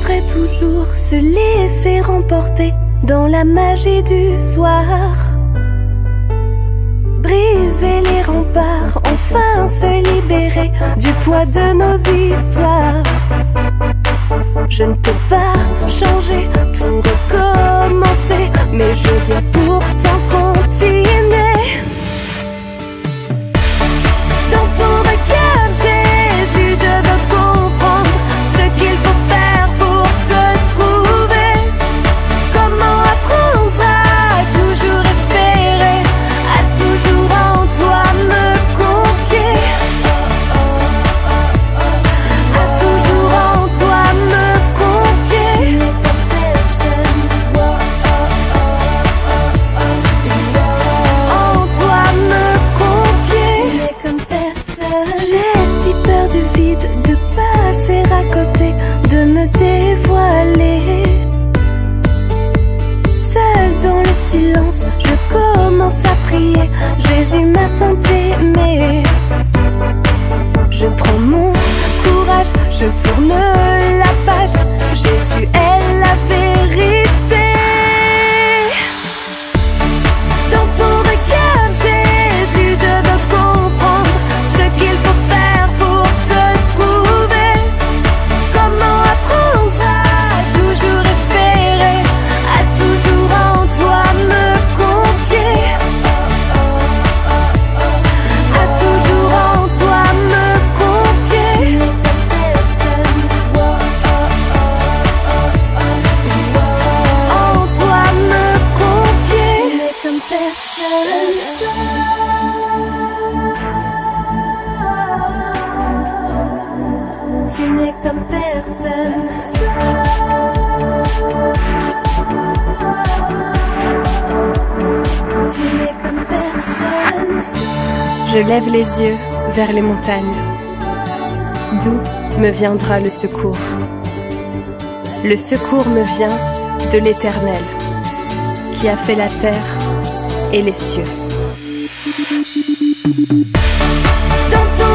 devrait toujours se laisser remporter dans la magie du soir. Briser les remparts, enfin se libérer du poids de nos histoires. Je ne peux pas changer, tout recommencer, mais je dois pourtant continuer. Dans ton regard, Jésus, je veux comprendre ce qu'il faut faire pour te trouver. Comment apprendre à toujours espérer, à toujours en toi me confier, à toujours en toi me confier. En toi me confier. J'ai si peur du vide, de passer à côté, de me dévoiler. Seul dans le silence, je commence à prier. Jésus m'a tant aimé. Je prends mon courage, je tourne la page. Jésus est la vérité. Dans ton regard, Jésus, je veux comprendre ce qu'il faut faire pour te trouver. Comment apprendre à toujours espérer, à toujours en toi me confier, à toujours en toi me confier. En toi me confier. Comme personne. Tu n'es comme personne. Tu n'es comme personne. Je lève les yeux vers les montagnes. D'où me viendra le secours? Le secours me vient de l'Éternel, qui a fait la terre et les cieux. Dans ton